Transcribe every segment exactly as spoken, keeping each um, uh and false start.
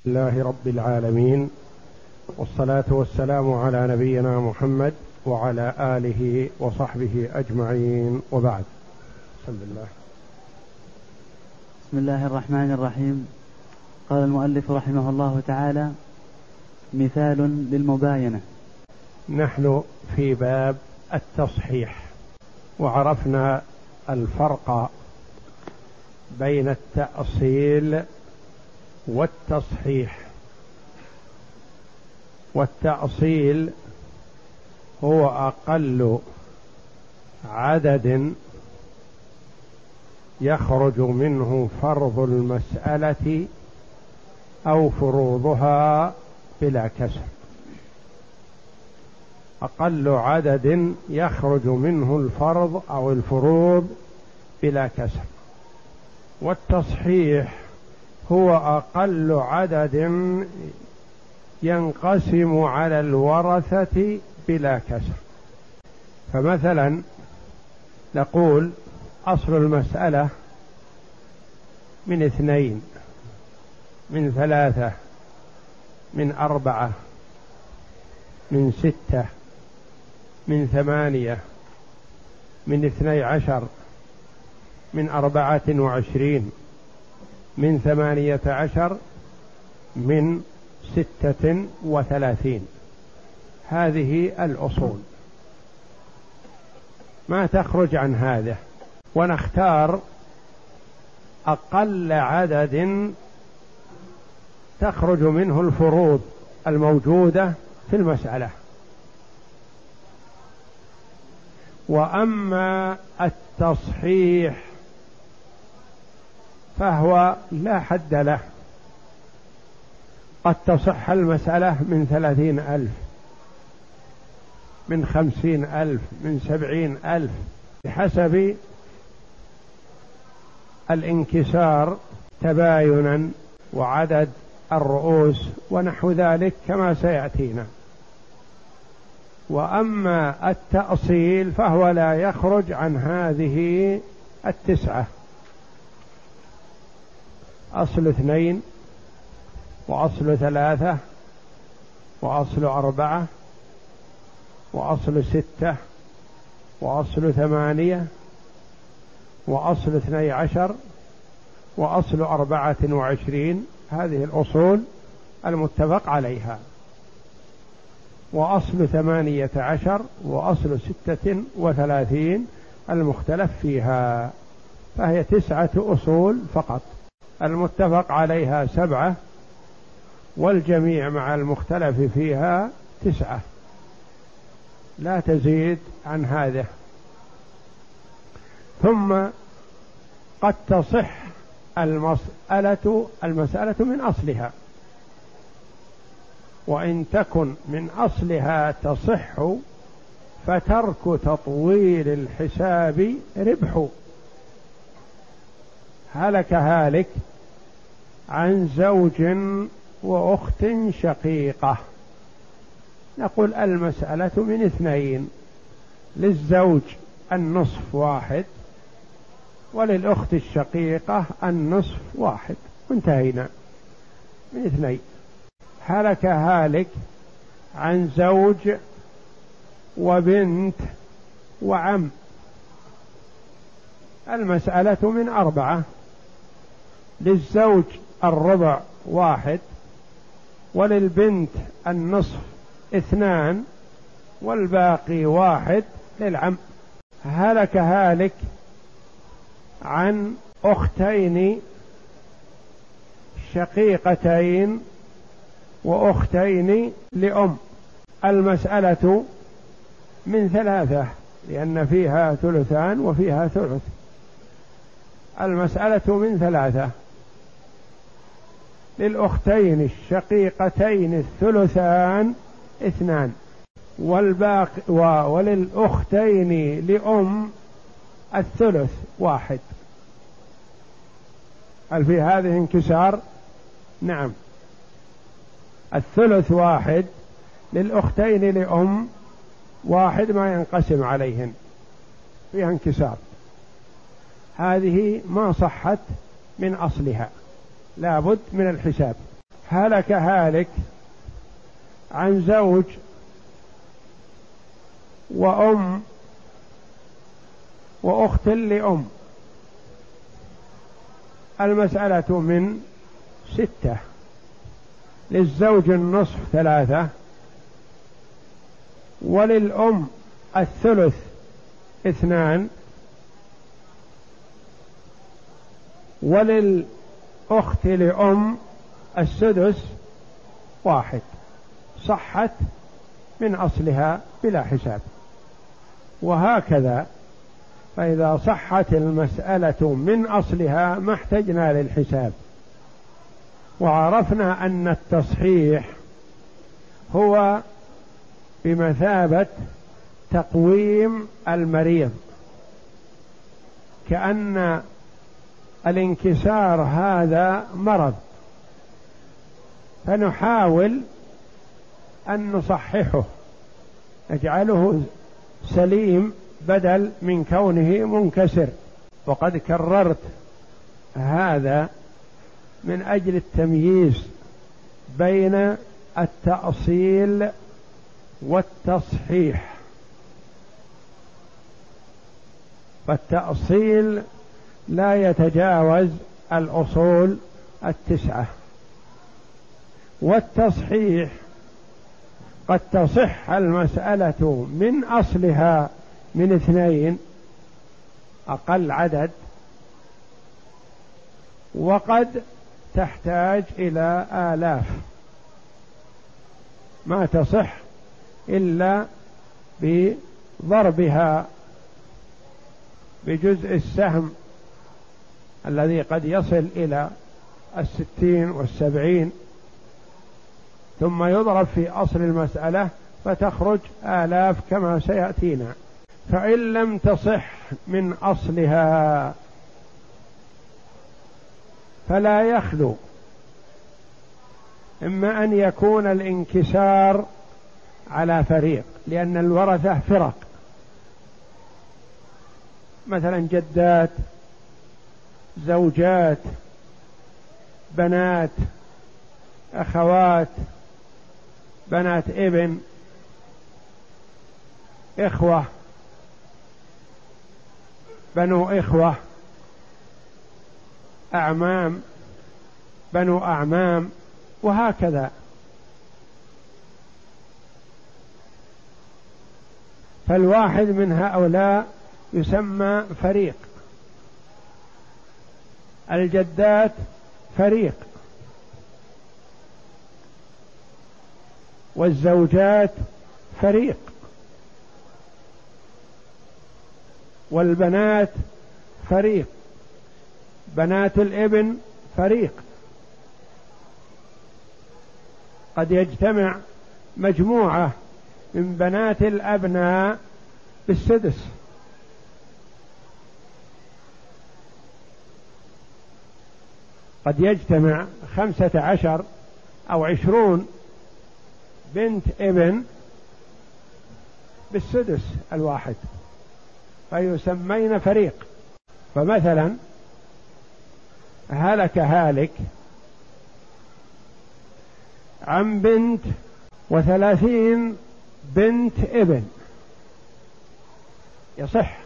الله رب العالمين، والصلاة والسلام على نبينا محمد وعلى آله وصحبه أجمعين، وبعد. بسم الله. بسم الله الرحمن الرحيم. قال المؤلف رحمه الله تعالى: مثال للمباينة. نحن في باب التصحيح، وعرفنا الفرق بين التأصيل والتصحيح. والتأصيل هو أقل عدد يخرج منه فرض المسألة أو فروضها بلا كسر، أقل عدد يخرج منه الفرض أو الفروض بلا كسر. والتصحيح هو أقل عدد ينقسم على الورثة بلا كسر. فمثلا نقول أصل المسألة من اثنين، من ثلاثة، من أربعة، من ستة، من ثمانية، من اثني عشر، من أربعة وعشرين، من ثمانية عشر، من ستة وثلاثين. هذه الأصول، ما تخرج عن هذا، ونختار أقل عدد تخرج منه الفروض الموجودة في المسألة. وأما التصحيح فهو لا حد له، قد تصح المسألة من ثلاثين ألف، من خمسين ألف، من سبعين ألف، بحسب الانكسار تباينا وعدد الرؤوس ونحو ذلك كما سيأتينا. وأما التأصيل فهو لا يخرج عن هذه التسعة: أصل اثنين، وأصل ثلاثة، وأصل أربعة، وأصل ستة، وأصل ثمانية، وأصل اثني عشر، وأصل أربعة وعشرين. هذه الأصول المتفق عليها. وأصل ثمانية عشر، وأصل ستة وثلاثين المختلف فيها. فهي تسعة أصول فقط، المتفق عليها سبعة، والجميع مع المختلف فيها تسعة، لا تزيد عن هذا. ثم قد تصح المسألة المسألة من أصلها، وإن تكن من أصلها تصح، فترك تطويل الحساب ربح. هلك هالك عن زوج وأخت شقيقة، نقول المسألة من اثنين، للزوج النصف واحد، وللأخت الشقيقة النصف واحد، وانتهينا من اثنين. هلك هالك عن زوج وبنت وعم، المسألة من أربعة، للزوج الربع واحد، وللبنت النصف اثنان، والباقي واحد للعم. هلك هالك عن أختين شقيقتين وأختين لأم، المسألة من ثلاثة، لأن فيها ثلثان وفيها ثلث. المسألة من ثلاثة: للأختين الشقيقتين الثلثان اثنان، والباقي وللأختين لأم الثلث واحد. هل في هذه انكسار؟ نعم، الثلث واحد، للأختين لأم واحد ما ينقسم عليهن، فيها انكسار. هذه ما صحت من أصلها، لابد من الحساب. هلك هالك عن زوج وأم وأخت لأم، المسألة من ستة، للزوج النصف ثلاثة، وللأم الثلث اثنان، وللأخت لأم السدس واحد. صحت من أصلها بلا حساب. وهكذا فإذا صحت المسألة من أصلها ما احتجنا للحساب. وعرفنا أن التصحيح هو بمثابة تقويم المريض، كأن الانكسار هذا مرض، فنحاول أن نصححه، نجعله سليم بدل من كونه منكسر. وقد كررت هذا من أجل التمييز بين التأصيل والتصحيح. فالتأصيل لا يتجاوز الأصول التسعة، والتصحيح قد تصح المسألة من أصلها من اثنين أقل عدد، وقد تحتاج إلى آلاف، ما تصح إلا بضربها بجزء السهم الذي قد يصل إلى الستين والسبعين، ثم يضرب في أصل المسألة فتخرج آلاف كما سيأتينا. فإن لم تصح من أصلها فلا يخلو إما أن يكون الانكسار على فريق، لأن الورثة فرق، مثلا جدات، زوجات، بنات، أخوات، بنات ابن، إخوة، بنو إخوة، أعمام، بنو أعمام، وهكذا. فالواحد من هؤلاء يسمى فريق. الجدات فريق، والزوجات فريق، والبنات فريق، بنات الابن فريق. قد يجتمع مجموعة من بنات الأبناء بالسدس، قد يجتمع خمسة عشر أو عشرون بنت ابن بالسدس الواحد، فيسمين فريق. فمثلا هلك هالك عن بنت وثلاثين بنت ابن، يصح،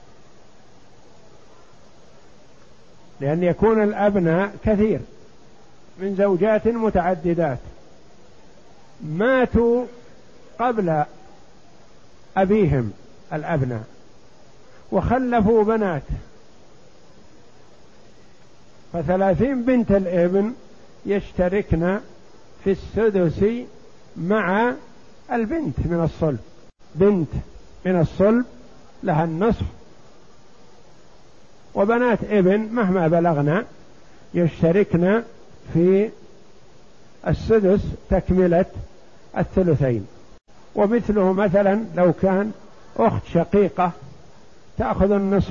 لأن يكون الأبناء كثير من زوجات متعددات ماتوا قبل أبيهم الأبناء وخلفوا بنات، فثلاثين بنت الابن يشتركن في السدس مع البنت من الصلب. بنت من الصلب لها النصف، وبنات ابن مهما بلغنا يشتركن في السدس تكملة الثلثين. ومثله مثلا لو كان أخت شقيقة تأخذ النصف،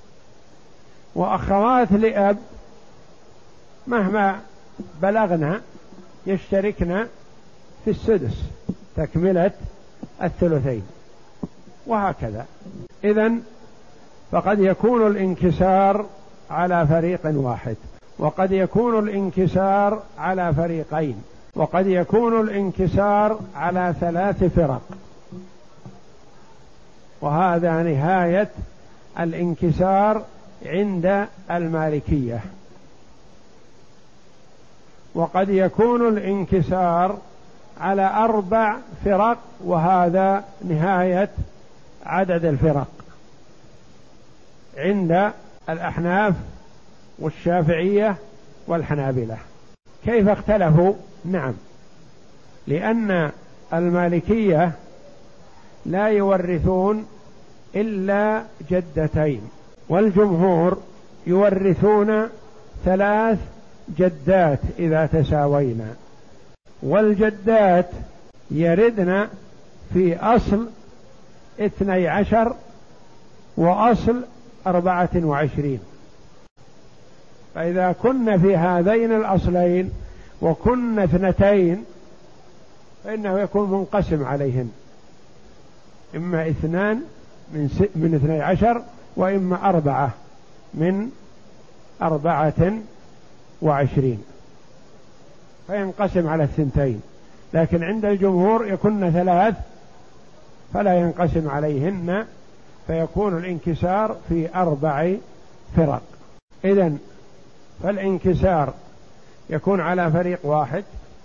وأخوات لأب مهما بلغنا يشتركن في السدس تكملة الثلثين، وهكذا. إذن فقد يكون الانكسار على فريق واحد، وقد يكون الانكسار على فريقين، وقد يكون الانكسار على ثلاث فرق، وهذا نهاية الانكسار عند المالكية. وقد يكون الانكسار على أربع فرق، وهذا نهاية عدد الفرق عند الأحناف والشافعية والحنابلة. كيف اختلفوا؟ نعم، لأن المالكية لا يورثون إلا جدتين، والجمهور يورثون ثلاث جدات إذا تساوينا، والجدات يردن في أصل اثني عشر وأصل أربعة وعشرين. فإذا كنا في هذين الأصلين وكنا اثنتين فإنه يكون منقسم عليهن، إما اثنان من, س... من اثني عشر، وإما أربعة من أربعة وعشرين، فينقسم على الثنتين. لكن عند الجمهور يكون ثلاث فلا ينقسم عليهن، فيكون الانكسار في أربع فرق. إذن فالانكسار يكون على فريق واحد،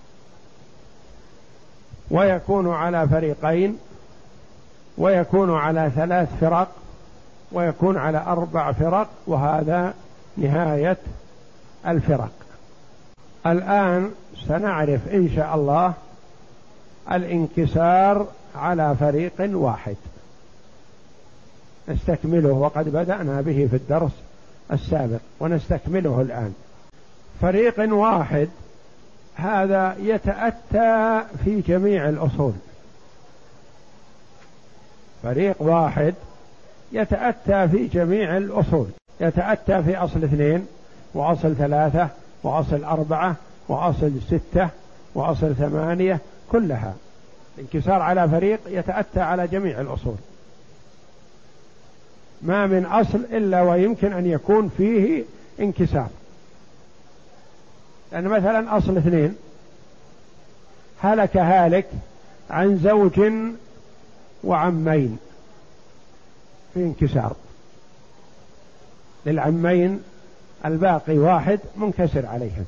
ويكون على فريقين، ويكون على ثلاث فرق، ويكون على أربع فرق، وهذا نهاية الفرق. الآن سنعرف إن شاء الله الانكسار على فريق واحد، نستكمله، وقد بدأنا به في الدرس السابق ونستكمله الآن. فريق واحد هذا يتأتى في جميع الأصول، فريق واحد يتأتى في جميع الأصول، يتأتى في أصل اثنين وأصل ثلاثة وأصل أربعة وأصل ستة وأصل ثمانية، كلها الانكسار على فريق يتأتى على جميع الأصول، ما من أصل إلا ويمكن أن يكون فيه انكسار. لأن يعني مثلا أصل اثنين هلك هالك عن زوج وعمين، في انكسار للعمين، الباقي واحد منكسر عليهم.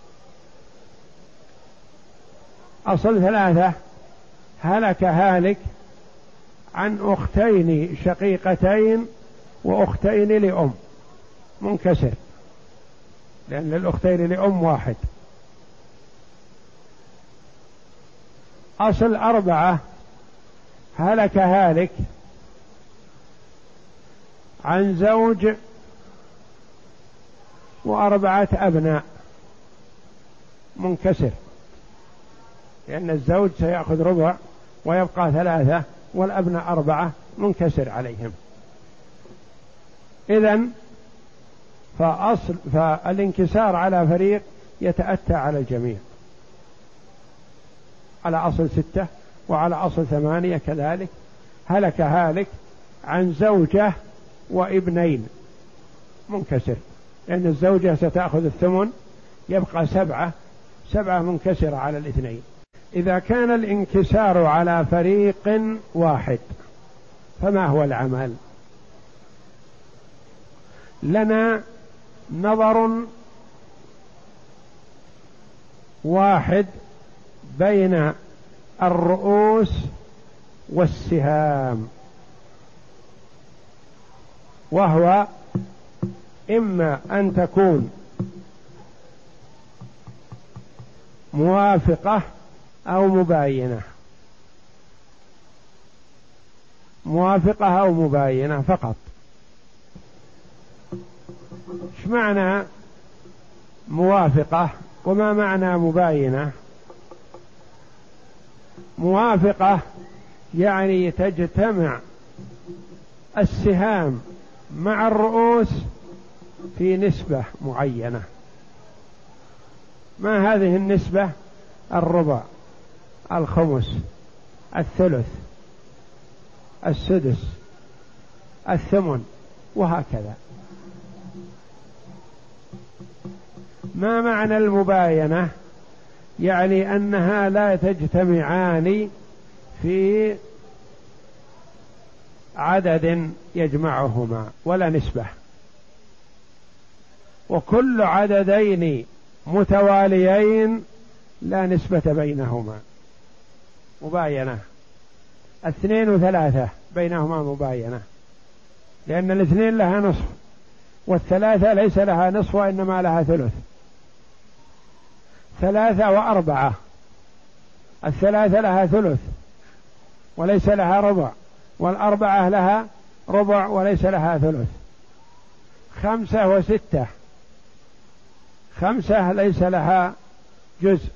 أصل ثلاثة هلك هالك عن أختين شقيقتين وأختين لأم، منكسر لأن الأختين لأم واحد. أصل أربعة هلك هالك عن زوج وأربعة أبناء، منكسر لأن الزوج سيأخذ ربع ويبقى ثلاثة والأبناء أربعة، منكسر عليهم. إذن فأصل فالانكسار على فريق يتأتى على الجميع، على أصل ستة وعلى أصل ثمانية كذلك. هلك هالك عن زوجة وابنين، منكسر لأن الزوجة ستأخذ الثمن، يبقى سبعة، سبعة منكسرة على الاثنين. إذا كان الانكسار على فريق واحد فما هو العمل؟ لنا نظر واحد بين الرؤوس والسهام، وهو إما أن تكون موافقة أو مباينة، موافقة أو مباينة فقط. ايش معنى موافقة وما معنى مباينة؟ موافقة يعني تجتمع السهام مع الرؤوس في نسبة معينة. ما هذه النسبة؟ الربع، الخمس، الثلث، السدس، الثمن، وهكذا. ما معنى المباينة؟ يعني أنها لا تجتمعان في عدد يجمعهما ولا نسبة، وكل عددين متواليين لا نسبة بينهما، مباينة. اثنين وثلاثة بينهما مباينة، لأن الاثنين لها نصف والثلاثة ليس لها نصف وإنما لها ثلث. ثلاثة وأربعة، الثلاثة لها ثلث وليس لها ربع، والأربعة لها ربع وليس لها ثلث. خمسة وستة، خمسة ليس لها جزء.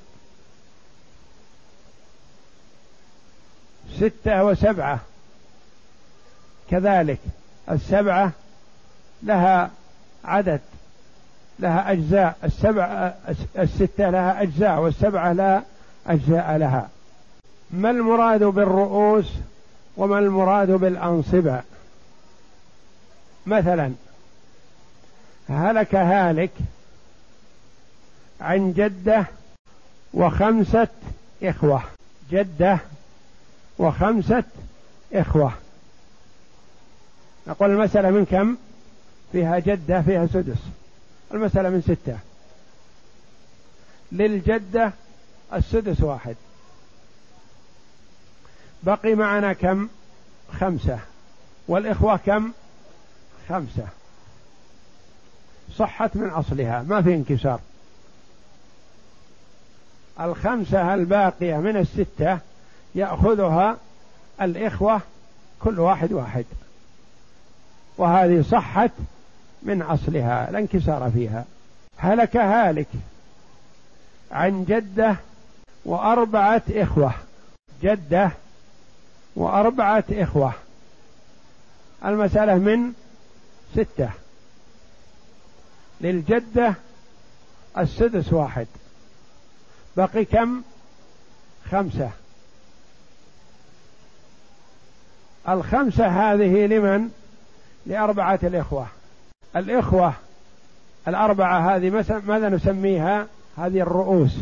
ستة وسبعة كذلك، السبعة لها عدد، لها أجزاء، السبعة الستة لها أجزاء والسبعة لا أجزاء لها. ما المراد بالرؤوس وما المراد بالأنصبة؟ مثلا هلك هالك عن جدة وخمسة إخوة، جدة وخمسة إخوة. نقول المسألة من كم؟ فيها جدة فيها سدس، المسألة من ستة. للجدة السدس واحد، بقي معنا كم؟ خمسة، والإخوة كم؟ خمسة. صحت من أصلها ما في انكسار. الخمسة الباقية من الستة يأخذها الإخوة كل واحد واحد، وهذه صحت من أصلها لا انكسار فيها. هلك هالك عن جدة وأربعة إخوة، جدة وأربعة إخوة، المسألة من ستة. للجدة السدس واحد، بقي كم؟ خمسة. الخمسة هذه لمن؟ لأربعة الإخوة. الإخوة الأربعة هذه ماذا نسميها؟ هذه الرؤوس.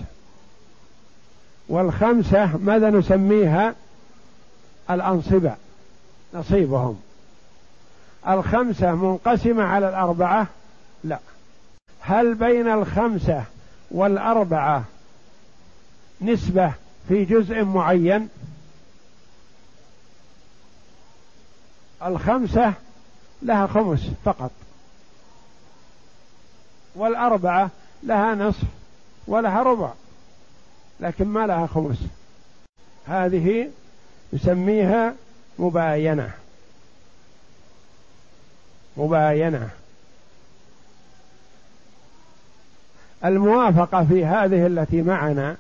والخمسة ماذا نسميها؟ الأنصبة، نصيبهم. الخمسة منقسمة على الأربعة؟ لا. هل بين الخمسة والأربعة نسبة في جزء معين؟ الخمسة لها خمس فقط، والأربعة لها نصف ولها ربع، لكن ما لها خمس. هذه نسميها مباينة، مباينة. الموافقة في هذه التي معنا،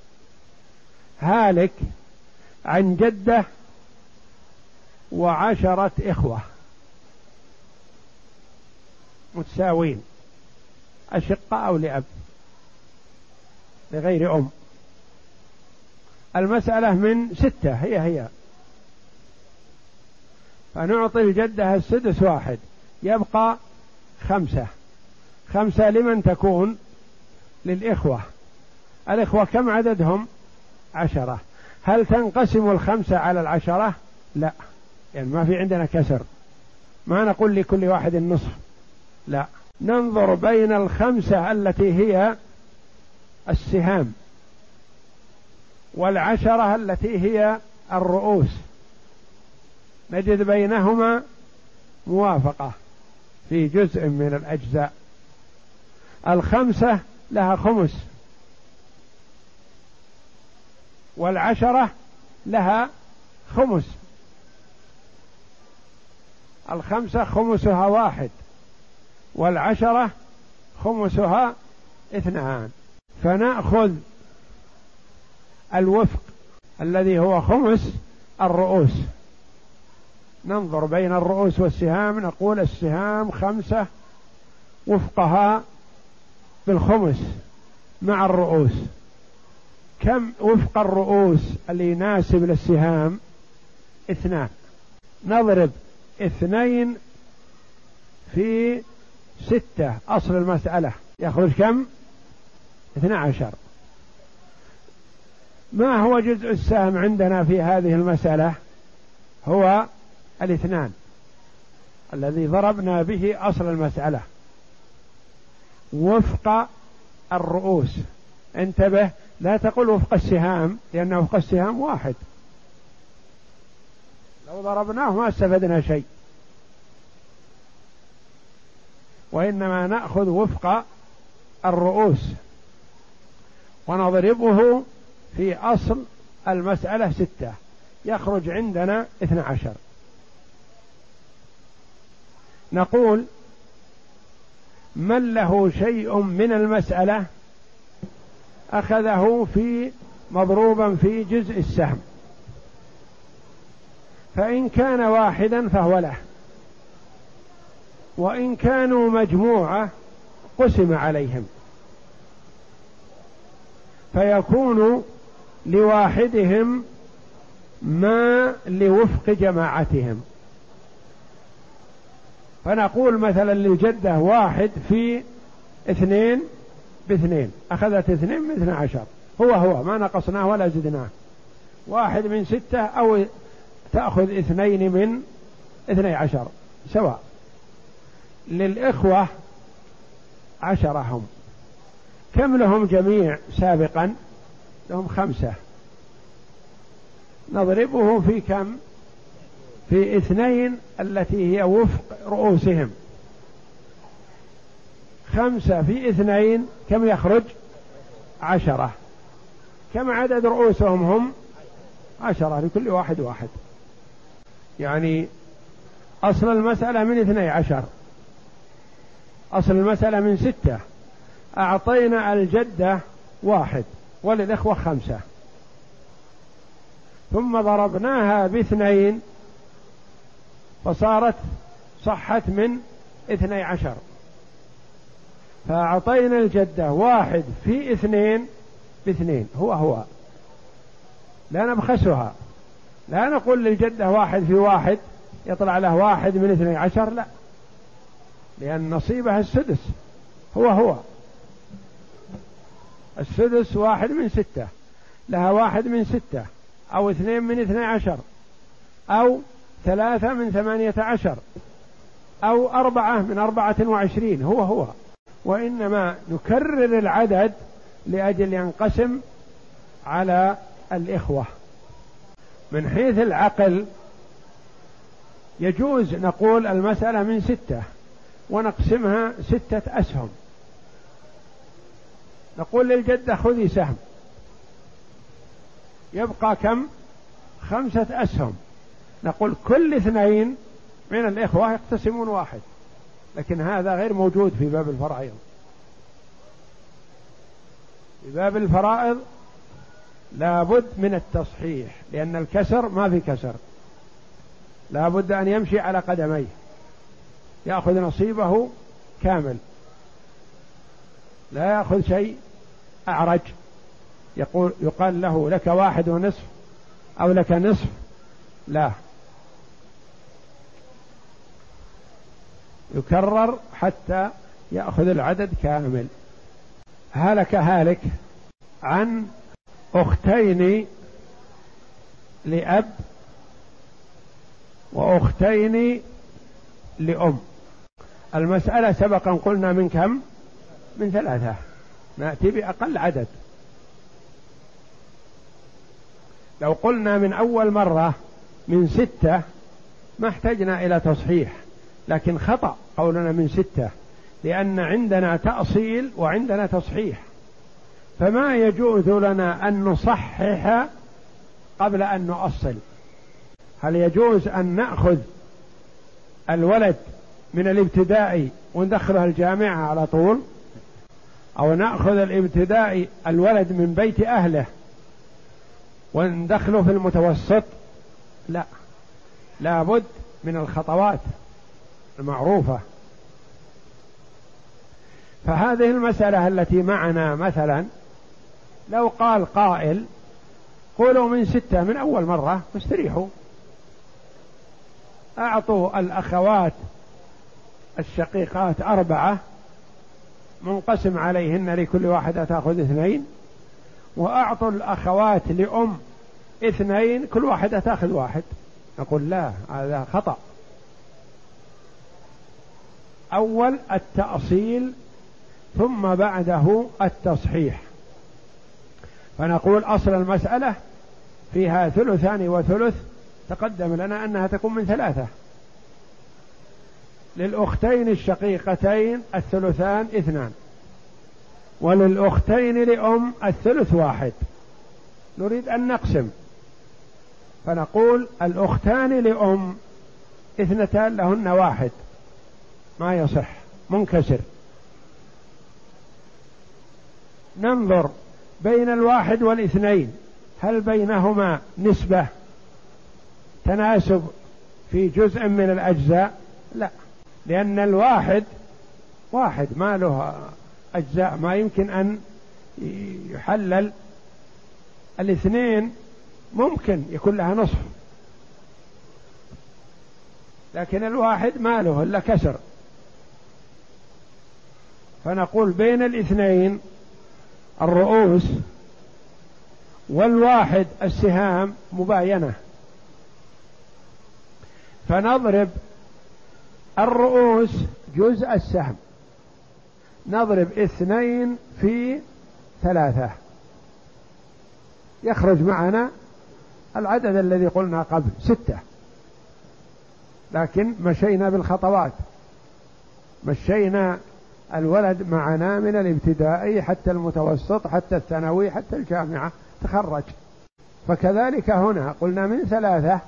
هالك عن جدة وعشرة إخوة متساوين، أشقاء أو لأب لغير أم. المسألة من ستة هي هي، فنعطي الجدة السدس واحد، يبقى خمسة. خمسة لمن تكون؟ للإخوة. الإخوة كم عددهم؟ عشرة. هل تنقسم الخمسة على العشرة؟ لا، يعني ما في عندنا كسر، ما نقول لكل واحد النصف، لا، ننظر بين الخمسة التي هي السهام والعشرة التي هي الرؤوس، نجد بينهما موافقة في جزء من الأجزاء. الخمسة لها خمس، والعشرة لها خمس. الخمسة خمسها واحد، والعشرة خمسها اثنان. فنأخذ الوفق الذي هو خمس الرؤوس، ننظر بين الرؤوس والسهام، نقول السهام خمسة وفقها بالخمس مع الرؤوس. كم وفق الرؤوس اللي يناسب للسهام؟ اثنان. نضرب اثنين في ستة، أصل المسألة يخرج كم؟ اثنى عشر. ما هو جزء السهم عندنا في هذه المسألة؟ هو الاثنان الذي ضربنا به أصل المسألة وفق الرؤوس. انتبه، لا تقل وفق السهام، لأن وفق السهام واحد، لو ضربناه ما استفدنا شيء، وإنما نأخذ وفق الرؤوس ونضربه في أصل المسألة ستة، يخرج عندنا اثنى عشر. نقول من له شيء من المسألة أخذه في مضروبا في جزء السهم، فإن كان واحدا فهو له، وإن كانوا مجموعة قسم عليهم، فيكون لواحدهم ما لوفق جماعتهم. فنقول مثلا للجدة واحد في اثنين باثنين، أخذت اثنين من اثنى عشر، هو هو ما نقصناه ولا زدناه. واحد من ستة أو تأخذ اثنين من اثني عشر سواء. للإخوة عشرة هم، كم لهم جميع سابقا؟ لهم خمسة، نضربه في كم؟ في اثنين التي هي وفق رؤوسهم. خمسة في اثنين كم يخرج؟ عشرة. كم عدد رؤوسهم هم؟ عشرة، لكل واحد واحد. يعني أصل المسألة من اثني عشر، أصل المسألة من ستة، أعطينا الجدة واحد وللإخوة خمسة، ثم ضربناها باثنين فصارت صحت من اثني عشر، فأعطينا الجدة واحد في اثنين باثنين، هو هو، لا نبخسها، لا نقول للجدة واحد في واحد يطلع له واحد من اثني عشر، لا، لأن نصيبها السدس، هو هو السدس، واحد من ستة، لها واحد من ستة، أو اثنين من اثني عشر، أو ثلاثة من ثمانية عشر، أو أربعة من أربعة وعشرين، هو هو. وإنما نكرر العدد لأجل ينقسم على الإخوة. من حيث العقل يجوز نقول المسألة من ستة ونقسمها ستة أسهم، نقول للجدة خذي سهم، يبقى كم؟ خمسة أسهم، نقول كل اثنين من الإخوة يقتسمون واحد، لكن هذا غير موجود في باب الفرائض. في باب الفرائض لابد من التصحيح، لأن الكسر ما في كسر، لابد أن يمشي على قدميه، يأخذ نصيبه كامل، لا يأخذ شيء أعرج، يقول يقال له لك واحد ونصف أو لك نصف، لا، يكرر حتى يأخذ العدد كامل. هلك هالك عن أختين لأب وأختين لأم. المسألة سبقا قلنا من كم؟ من ثلاثة، نأتي بأقل عدد. لو قلنا من أول مرة من ستة ما احتجنا إلى تصحيح، لكن خطأ قولنا من ستة، لأن عندنا تأصيل وعندنا تصحيح، فما يجوز لنا أن نصحح قبل أن نؤصل. هل يجوز أن نأخذ الولد من الابتدائي وندخله الجامعة على طول، أو نأخذ الابتدائي الولد من بيت أهله وندخله في المتوسط؟ لا، لابد من الخطوات المعروفة. فهذه المسألة التي معنا مثلا لو قال قائل قولوا من ستة من أول مرة واستريحوا، أعطوا الأخوات الشقيقات أربعة منقسم عليهن لكل واحدة تأخذ اثنين، وأعطوا الأخوات لأم اثنين كل واحدة تأخذ واحد. نقول لا، هذا خطأ. أول التأصيل ثم بعده التصحيح. فنقول أصل المسألة فيها ثلثان وثلث، تقدم لنا أنها تكون من ثلاثة. للأختين الشقيقتين الثلثان اثنان، وللأختين لأم الثلث واحد. نريد أن نقسم، فنقول الأختان لأم اثنتان لهن واحد، ما يصح، منكسر. ننظر بين الواحد والاثنين هل بينهما نسبة تناسب في جزء من الأجزاء؟ لا، لأن الواحد واحد ما له أجزاء، ما يمكن أن يحلل. الاثنين ممكن يكون لها نصف، لكن الواحد ما له إلا كسر. فنقول بين الاثنين الرؤوس والواحد السهام مباينة، فنضرب الرؤوس جزء السهم، نضرب اثنين في ثلاثة، يخرج معنا العدد الذي قلنا قبل ستة. لكن مشينا بالخطوات، مشينا الولد معنا من الابتدائي حتى المتوسط حتى الثانوي حتى الجامعة تخرج. فكذلك هنا قلنا من ثلاثة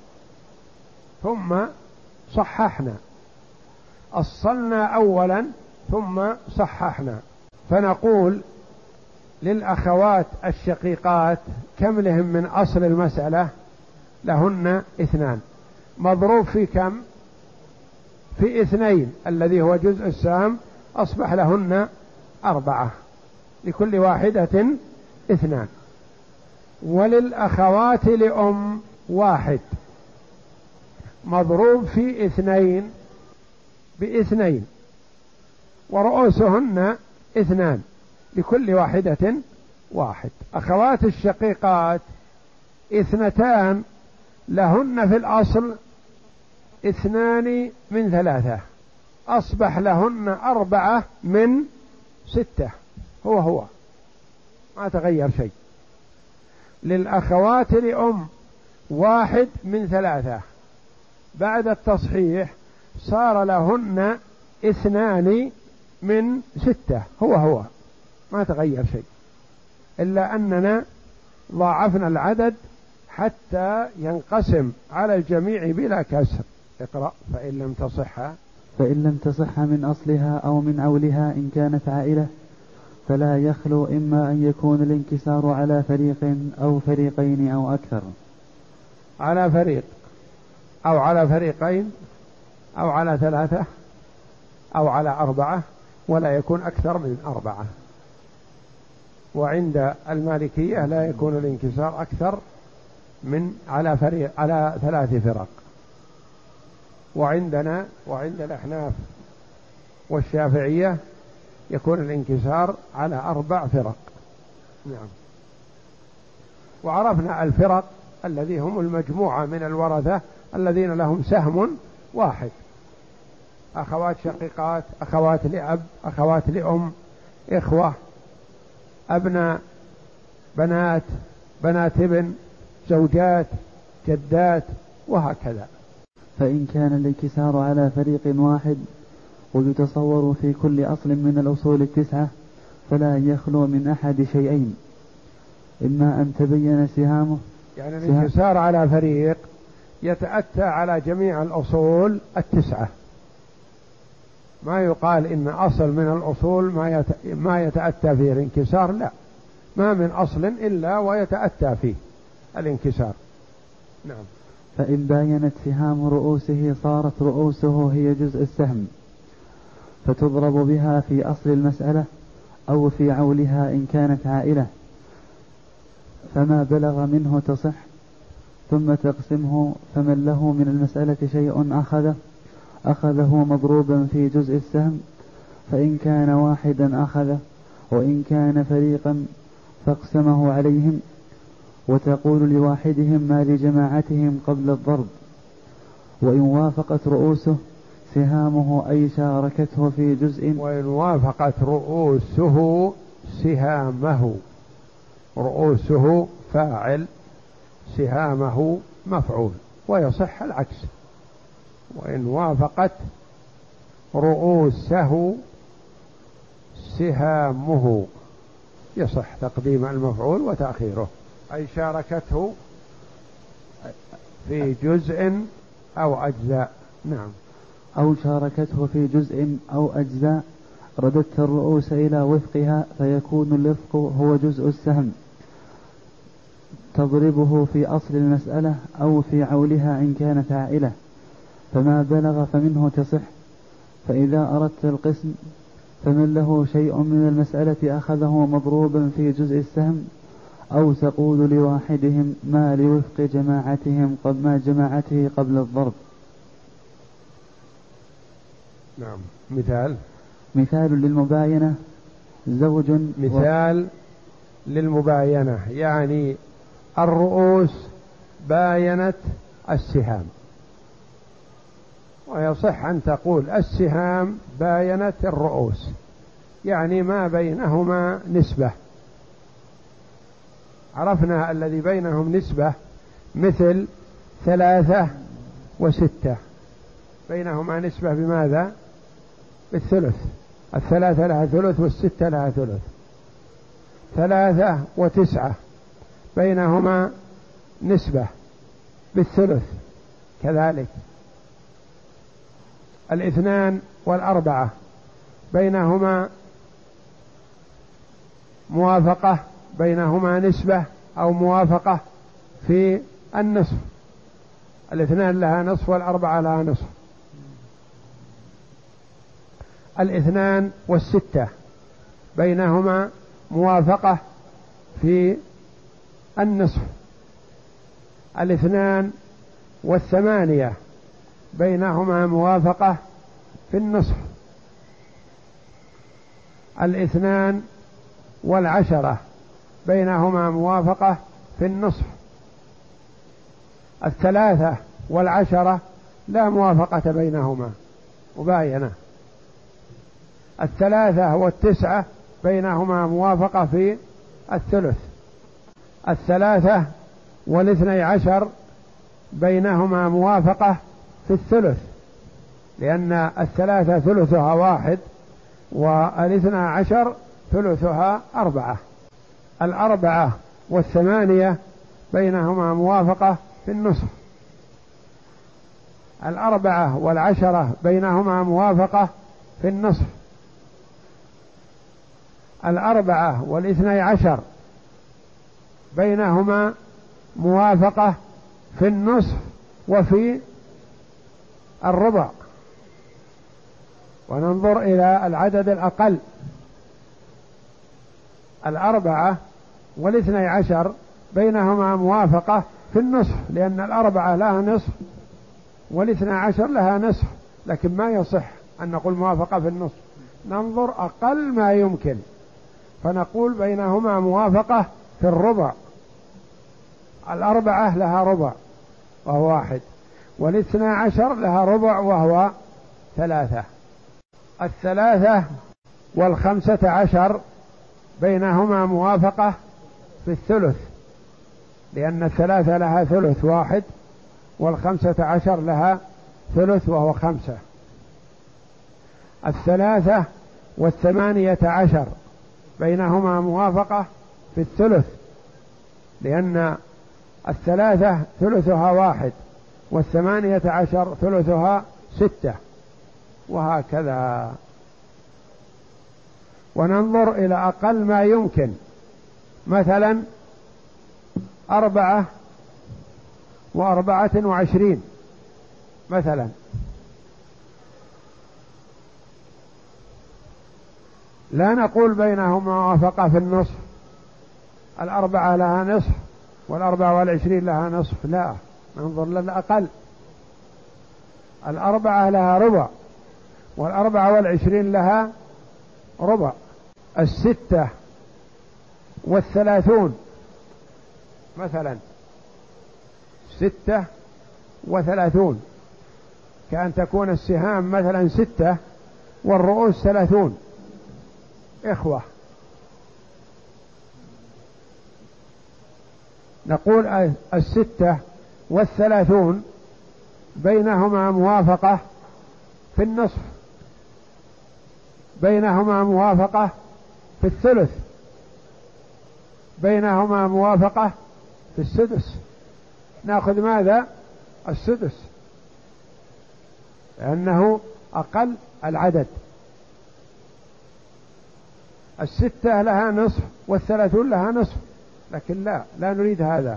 ثم صححنا، أصلنا أولا ثم صححنا. فنقول للأخوات الشقيقات كم لهم من أصل المسألة؟ لهن اثنان، مضروب في كم؟ في اثنين الذي هو جزء السهم، أصبح لهن أربعة، لكل واحدة اثنان. وللأخوات لأم واحد، مضروب في اثنين باثنين، ورؤوسهن اثنان، لكل واحدة واحد. أخوات الشقيقات اثنتان، لهن في الأصل اثنان من ثلاثة، أصبح لهن أربعة من ستة، هو هو ما تغير شيء. للأخوات لأم واحد من ثلاثة، بعد التصحيح صار لهن اثنان من ستة، هو هو ما تغير شيء، إلا أننا ضاعفنا العدد حتى ينقسم على الجميع بلا كسر. اقرأ. فإن لم تصح فإن لم تصح من أصلها أو من عولها إن كانت عائلة فلا يخلو إما أن يكون الانكسار على فريق أو فريقين أو أكثر. على فريق أو على فريقين أو على ثلاثة أو على أربعة، ولا يكون أكثر من أربعة. وعند المالكية لا يكون الانكسار أكثر من على فريق على ثلاث فرق. وعندنا وعند الأحناف والشافعية يكون الانكسار على أربع فرق. نعم. وعرفنا الفرق الذي هم المجموعة من الورثة الذين لهم سهم واحد: أخوات شقيقات، أخوات لأب، أخوات لأم، إخوة، أبناء، بنات، بنات ابن، زوجات، جدات، وهكذا. فإن كان الانكسار على فريق واحد ويتصور في كل أصل من الأصول التسعة فلا يخلو من أحد شيئين: إما أن تبين سهامه، يعني الانكسار على فريق يتأتى على جميع الأصول التسعة، ما يقال إن أصل من الأصول ما ما يتأتى فيه الانكسار، لا، ما من أصل إلا ويتأتى فيه الانكسار. نعم. فإن باينت سهام رؤوسه صارت رؤوسه هي جزء السهم، فتضرب بها في أصل المسألة أو في عولها إن كانت عائلة، فما بلغ منه تصح، ثم تقسمه، فمن له من المسألة شيء أخذه أخذه مضروبا في جزء السهم، فإن كان واحدا أخذه، وإن كان فريقا فاقسمه عليهم، وتقول لواحدهم ما لجماعتهم قبل الضرب. وإن وافقت رؤوسه سهامه أي شاركته في جزء وإن وافقت رؤوسه سهامه، رؤوسه فاعل، سهامه مفعول، ويصح العكس. وإن وافقت رؤوسه سهامه، يصح تقديم المفعول وتأخيره، أي شاركته في جزء أو أجزاء. نعم. أو شاركته في جزء أو أجزاء، رددت الرؤوس إلى وفقها، فيكون الوفق هو جزء السهم، تضربه في أصل المسألة أو في عولها إن كانت عائلة، فما بلغ فمنه تصح. فإذا أردت القسم فمن له شيء من المسألة أخذه مضروبا في جزء السهم، أو تقول لواحدهم ما لوفق جماعتهم قبل ما جماعته قبل الضرب. نعم. مثال مثال للمباينة زوج مثال و... للمباينة يعني الرؤوس باينت السهام، ويصح أن تقول السهام باينت الرؤوس، يعني ما بينهما نسبة. عرفنا الذي بينهم نسبة، مثل ثلاثة وستة بينهما نسبة بماذا؟ بالثلث. الثلاثة لها ثلث والستة لها ثلث. ثلاثة وتسعة بينهما نسبة بالثلث كذلك. الاثنان والأربعة بينهما موافقة، بينهما نسبة أو موافقة في النصف. الاثنان لها نصف والأربعة لها نصف. الاثنان والستة بينهما موافقة في النصف. الاثنان والثمانية بينهما موافقة في النصف. الاثنان والعشرة بينهما موافقة في النصف. الثلاثة والعشرة لا موافقة بينهما، مباينة. الثلاثة والتسعة بينهما موافقة في الثلث. الثلاثة والاثني عشر بينهما موافقة في الثلث، لأن الثلاثة ثلثها واحد والاثنى عشر ثلثها أربعة. الأربعة والثمانية بينهما موافقة في النصف. الأربعة والعشرة بينهما موافقة في النصف. الأربعة والاثني عشر بينهما موافقة في النصف وفي الربع. وننظر إلى العدد الأقل. الأربعة والاثني عشر بينهما موافقة في النصف، لأن الأربعة لها نصف والاثنى عشر لها نصف، لكن ما يصح أن نقول موافقة في النصف، ننظر أقل ما يمكن، فنقول بينهما موافقة في الربع. الأربعة لها ربع وهو واحد، والاثنى عشر لها ربع وهو ثلاثة. الثلاثة والخمسة عشر بينهما موافقة في الثلث، لأن الثلاثة لها ثلث واحد والخمسة عشر لها ثلث وهو خمسة. الثلاثة والثمانية عشر بينهما موافقة في الثلث، لأن الثلاثة ثلثها واحد والثمانية عشر ثلثها ستة، وهكذا. وننظر إلى أقل ما يمكن، مثلا أربعة وأربعة وعشرين مثلا، لا نقول بينهما موافقة في النصف، الأربعة لها نصف والأربعة والعشرين لها نصف، لا، ننظر للأقل. الأربعة لها ربع والأربعة والعشرين لها ربع الستة والثلاثون مثلا، ستة وثلاثون، كأن تكون السهام مثلا ستة والرؤوس ثلاثون إخوة. نقول الستة والثلاثون بينهما موافقة في النصف، بينهما موافقة في الثلث، بينهما موافقة في السدس. نأخذ ماذا؟ السدس، لأنه أقل العدد. الستة لها نصف والثلاثون لها نصف، لكن لا لا نريد هذا.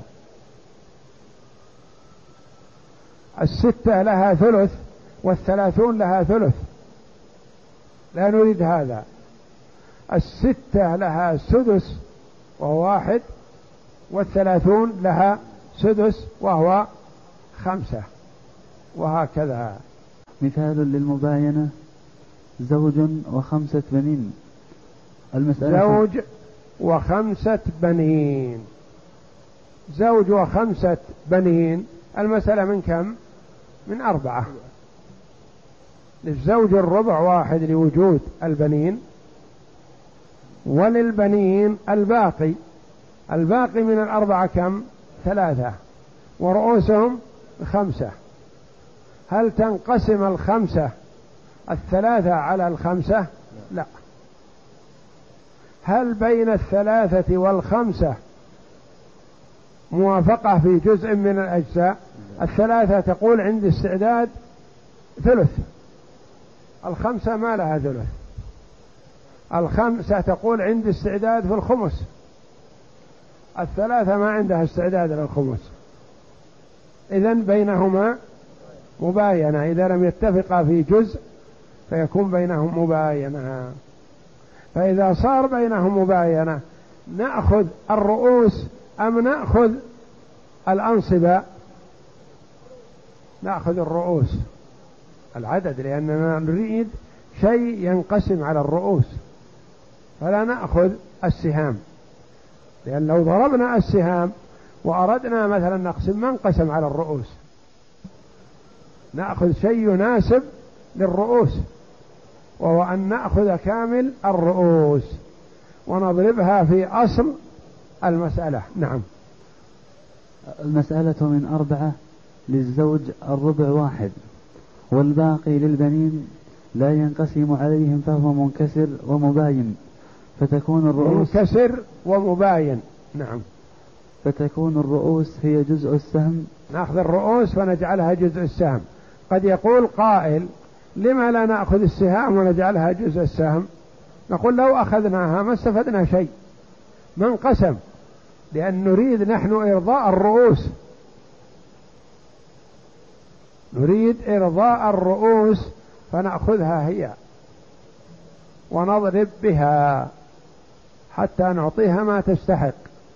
الستة لها ثلث والثلاثون لها ثلث، لا نريد هذا. الستة لها سدس وهو واحد، والثلاثون لها سدس وهو خمسة، وهكذا. مثال للمباينة: زوج وخمسة بنين. المسألة زوج وخمسة بنين، زوج وخمسة بنين، المسألة من كم؟ من أربعة. للزوج الربع واحد لوجود البنين، وللبنين الباقي، الباقي من الأربعة كم؟ ثلاثة، ورؤوسهم خمسة. هل تنقسم الخمسة الثلاثة على الخمسة؟ لا. هل بين الثلاثة والخمسة موافقة في جزء من الأجزاء؟ الثلاثة تقول عند استعداد ثلث، الخمسة ما لها ثلث. الخمسة تقول عند استعداد في الخمس، الثلاثة ما عندها استعداد للخمس. إذن بينهما مباينة، إذا لم يتفقا في جزء فيكون بينهم مباينة. فإذا صار بينهم مباينة نأخذ الرؤوس أم نأخذ الأنصبة؟ نأخذ الرؤوس العدد، لأننا نريد شيء ينقسم على الرؤوس، فلا نأخذ السهام، لأن لو ضربنا السهام وأردنا مثلا نقسم ما انقسم على الرؤوس. نأخذ شيء يناسب للرؤوس، وهو أن نأخذ كامل الرؤوس ونضربها في أصل المسألة. نعم. المسألة من أربعة: للزوج الربع واحد، والباقي للبنين لا ينقسم عليهم فهو منكسر ومباين، فتكون الرؤوس منكسر ومباين. نعم. فتكون الرؤوس هي جزء السهم. نأخذ الرؤوس ونجعلها جزء السهم. قد يقول قائل: لما لا نأخذ السهام ونجعلها جزء السهم؟ نقول لو أخذناها ما استفدنا شيء، ما انقسم، لأن نريد نحن إرضاء الرؤوس، نريد إرضاء الرؤوس، فنأخذها هي ونضرب بها حتى نعطيها ما تستحق.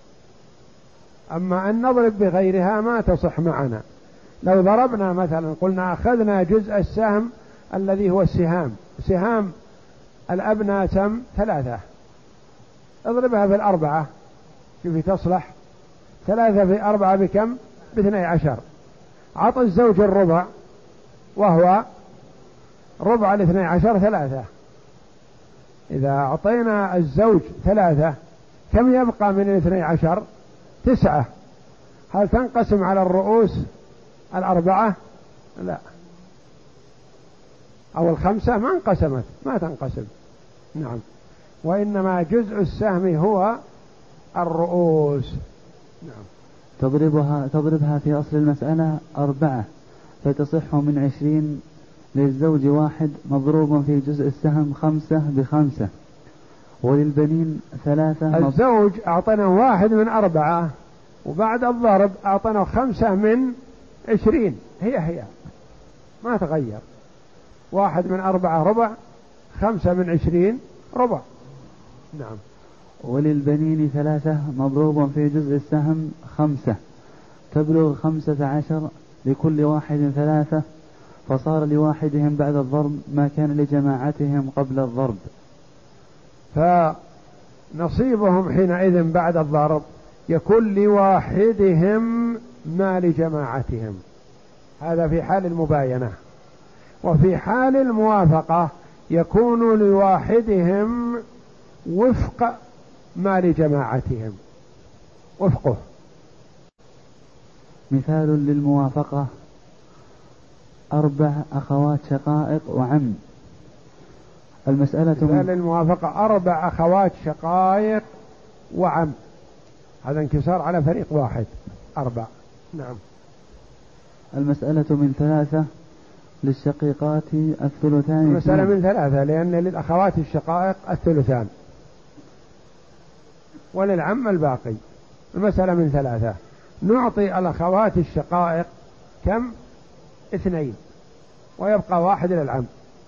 أما أن نضرب بغيرها ما تصح معنا. لو ضربنا مثلا قلنا أخذنا جزء السهم الذي هو السهام، سهام الأبناء سم ثلاثة، اضربها في الأربعة، كيف تصلح؟ ثلاثة في أربعة بكم؟ باثني عشر. عطى الزوج الربع وهو ربع الاثني عشر ثلاثة. إذا أعطينا الزوج ثلاثة كم يبقى من الاثني عشر؟ تسعة. هل تنقسم على الرؤوس الأربعة؟ لا. أو الخمسة ما انقسمت، ما تنقسم. نعم. وإنما جزء السهم هو الرؤوس. نعم. تضربها تضربها في أصل المسألة أربعة، فتصح من عشرين. للزوج واحد مضروب في جزء السهم خمسة بخمسة، وللبنين ثلاثة. الزوج أعطنا واحد من أربعة، وبعد الضرب أعطنا خمسة من عشرين، هي هي ما تغير. واحد من أربعة ربع، خمسة من عشرين ربع. نعم. وللبنين ثلاثة مضروب في جزء السهم خمسة، تبلغ خمسة عشر، لكل واحد ثلاثة، فصار لواحدهم بعد الضرب ما كان لجماعتهم قبل الضرب. فنصيبهم حينئذ بعد الضرب يكون لواحدهم ما لجماعتهم، هذا في حال المباينة. وفي حال الموافقة يكون لواحدهم وفق ما لجماعتهم، وفقه. مثال للموافقة: أربع أخوات شقائق وعم. المسألة مثال للموافقة: أربع أخوات شقائق وعم، هذا انكسار على فريق واحد، أربع. نعم. المسألة من ثلاثة للشقيقات الثلثان. المسألة من ثلاثة لأن للأخوات الشقائق الثلثان وللعم الباقي. المسألة من ثلاثة، نعطي الأخوات الشقائق كم؟ اثنين، ويبقى واحد للعم.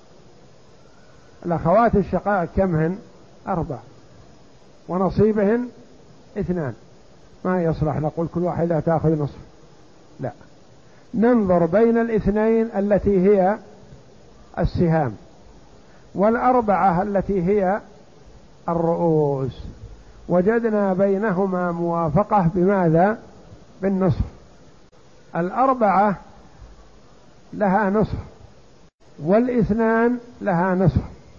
الأخوات الشقائق كم هن؟ أربع، ونصيبهن اثنان. ما يصلح نقول كل واحدة تأخذ نصف، لا، ننظر بين الاثنين التي هي السهام والأربعة التي هي الرؤوس، وجدنا بينهما موافقة بماذا؟ بالنصف. الأربعة لها نصف والاثنان لها نصف.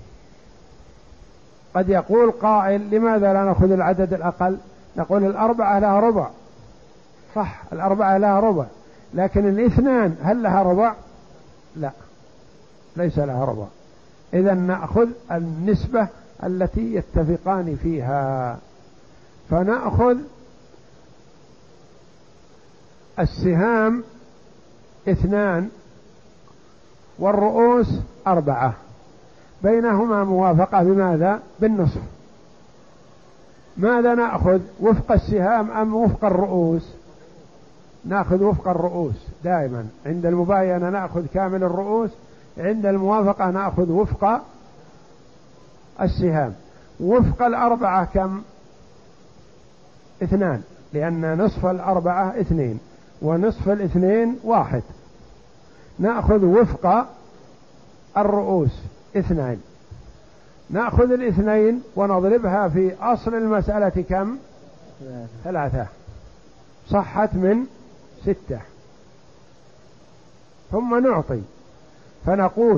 قد يقول قائل: لماذا لا نأخذ العدد الأقل؟ نقول الأربعة لها ربع، صح، الأربعة لها ربع، لكن الاثنان هل لها ربع؟ لا، ليس لها ربع. إذن نأخذ النسبة التي يتفقان فيها، فنأخذ السهام اثنان والرؤوس أربعة، بينهما موافقة بماذا؟ بالنصف. ماذا نأخذ؟ وفق السهام أم وفق الرؤوس؟ نأخذ وفق الرؤوس دائما. عند المباينة نأخذ كامل الرؤوس، عند الموافقة نأخذ وفق السهام. وفق الأربعة كم؟ اثنان، لأن نصف الأربعة اثنين ونصف الاثنين واحد. نأخذ وفق الرؤوس اثنين، نأخذ الاثنين ونضربها في أصل المسألة كم؟ ثلاثة، صحت من ستة. ثم نعطي، فنقول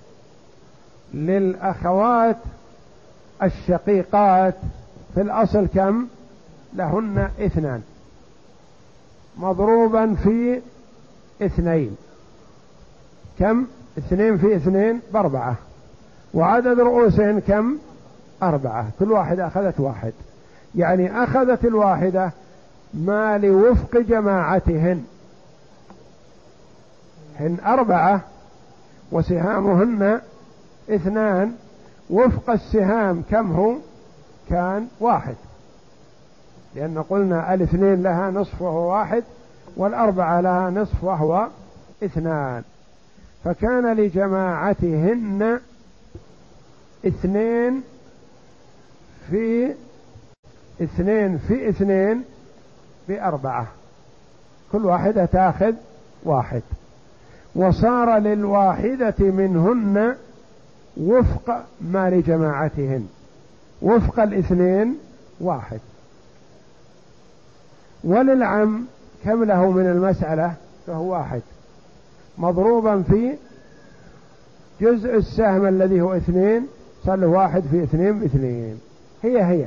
للأخوات الشقيقات في الأصل كم؟ لهن اثنان، مضروبا في اثنين، كم؟ اثنين في اثنين باربعة، وعدد رؤوسهن كم؟ أربعة، كل واحدة أخذت واحد، يعني أخذت الواحدة ما لوفق جماعتهن، هن أربعة وسهامهن اثنان، وفق السهام كم هو؟ كان واحد، لأن قلنا الاثنين لها نصف وهو واحد، والأربعة لها نصف وهو اثنان، فكان لجماعتهن اثنين في اثنين في اثنين بأربعة، كل واحدة تأخذ واحد، وصار للواحدة منهن وفق ما لجماعتهن، وفق الاثنين واحد. وللعم كم له من المسألة؟ فهو واحد، مضروبا في جزء السهم الذي هو اثنين، صار له واحد في اثنين باثنين. هي هي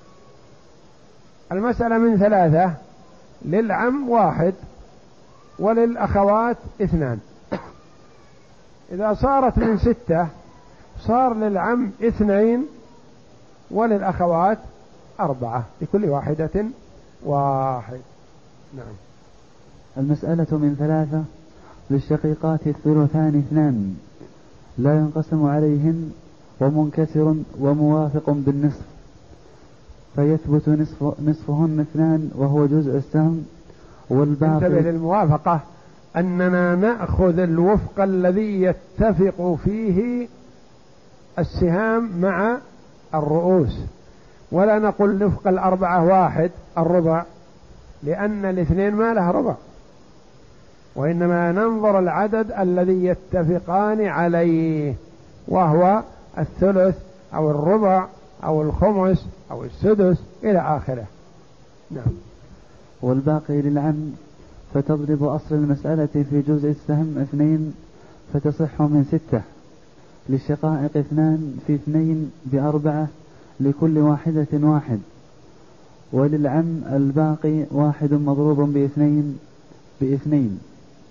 المسألة من ثلاثة، للعم واحد وللأخوات اثنان. إذا صارت من ستة صار للعم اثنين وللأخوات أربعة، لكل واحدة واحد. نعم. المسألة من ثلاثة للشقيقات الثلثان اثنان، لا ينقسم عليهن، ومنكسر وموافق بالنصف، فيثبت نصف نصفهن اثنان وهو جزء السهم، والباقي. انتبه للموافقة، أننا نأخذ الوفق الذي يتفق فيه السهام مع الرؤوس، ولا نقول وفق الأربعة واحد الربع، لأن الاثنين ما له ربع، وإنما ننظر العدد الذي يتفقان عليه، وهو الثلث أو الربع أو الخمس أو السدس إلى آخره. نعم. والباقي للعم فتضرب أصل المسألة في جزء السهم اثنين فتصح من ستة، للشقائق اثنان في اثنين بأربعة، لكل واحدة واحد، وللعم الباقي واحد مضروب باثنين باثنين.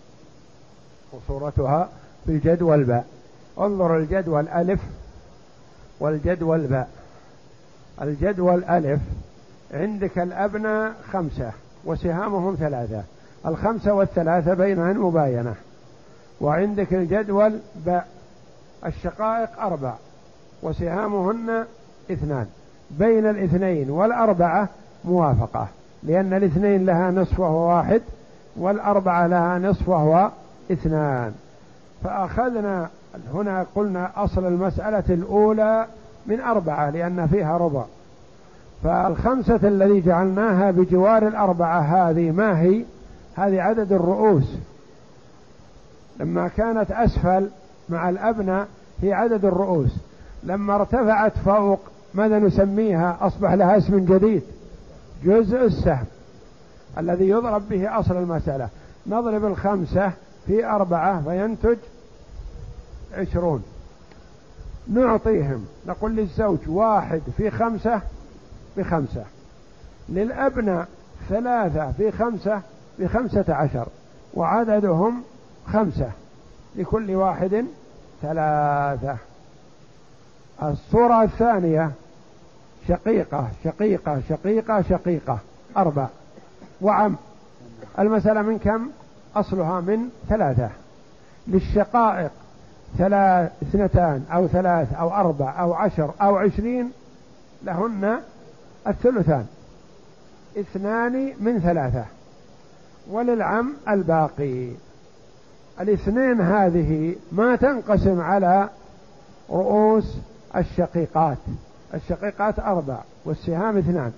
وصورتها في الجدول باء. انظر الجدول ألف والجدول باء. الجدول ألف عندك الأبناء خمسة وسهامهم ثلاثة، الخمسة والثلاثة بينهن مباينة. وعندك الجدول باء الشقائق أربع وسهامهن اثنان، بين الاثنين والأربعة موافقة، لأن الاثنين لها نصف وهو واحد والأربعة لها نصف وهو اثنان. فأخذنا هنا قلنا أصل المسألة الأولى من أربعة لأن فيها ربع، فالخمسة الذي جعلناها بجوار الأربعة هذه ما هي؟ هذه عدد الرؤوس، لما كانت أسفل مع الأبناء هي عدد الرؤوس، لما ارتفعت فوق ماذا نسميها؟ أصبح لها اسم جديد، جزء السهم الذي يضرب به أصل المسألة. نضرب الخمسة في أربعة فينتج عشرون، نعطيهم نقول للزوج واحد في خمسة بخمسة، للأبناء ثلاثة في خمسة بخمسة عشر، وعددهم خمسة، لكل واحد ثلاثة. الصورة الثانية شقيقة شقيقة شقيقة شقيقة أربع، وعم المسألة من كم؟ أصلها من ثلاثة. للشقائق ثلاث اثنتان أو ثلاث أو أربع أو عشر أو عشرين لهن الثلثان، اثنان من ثلاثة. وللعم الباقي. الاثنين هذه ما تنقسم على رؤوس الشقيقات، الشقيقات أربع والسهام اثنان،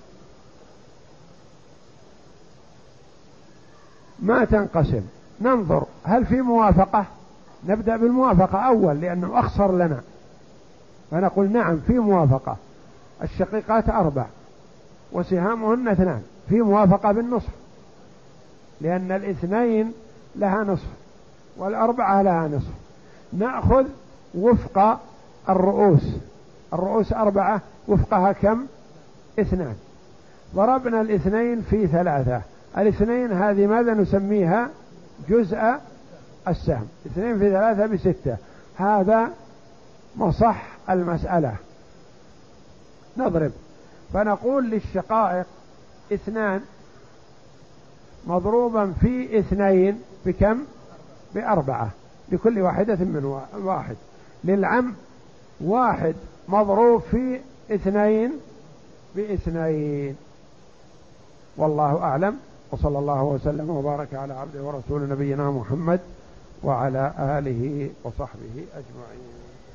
ما تنقسم. ننظر هل في موافقة؟ نبدأ بالموافقة أول لأنه أخسر لنا، فنقول نعم في موافقة. الشقيقات أربع وسهامهن اثنان، في موافقة بالنصف، لأن الاثنين لها نصف والأربعة لها نصف. نأخذ وفق الرؤوس، الرؤوس أربعة وفقها كم؟ اثنان. ضربنا الاثنين في ثلاثة، الاثنين هذه ماذا نسميها؟ جزء السهم. اثنين في ثلاثة بستة، هذا مصح المسألة. نضرب فنقول للشقائق اثنان مضروبا في اثنين بكم؟ بأربعة، لكل واحدة من واحد. للعم واحد مضروب في اثنين باثنين. والله أعلم، وصلى الله وسلم وبارك على عبده ورسول نبينا محمد وعلى آله وصحبه أجمعين.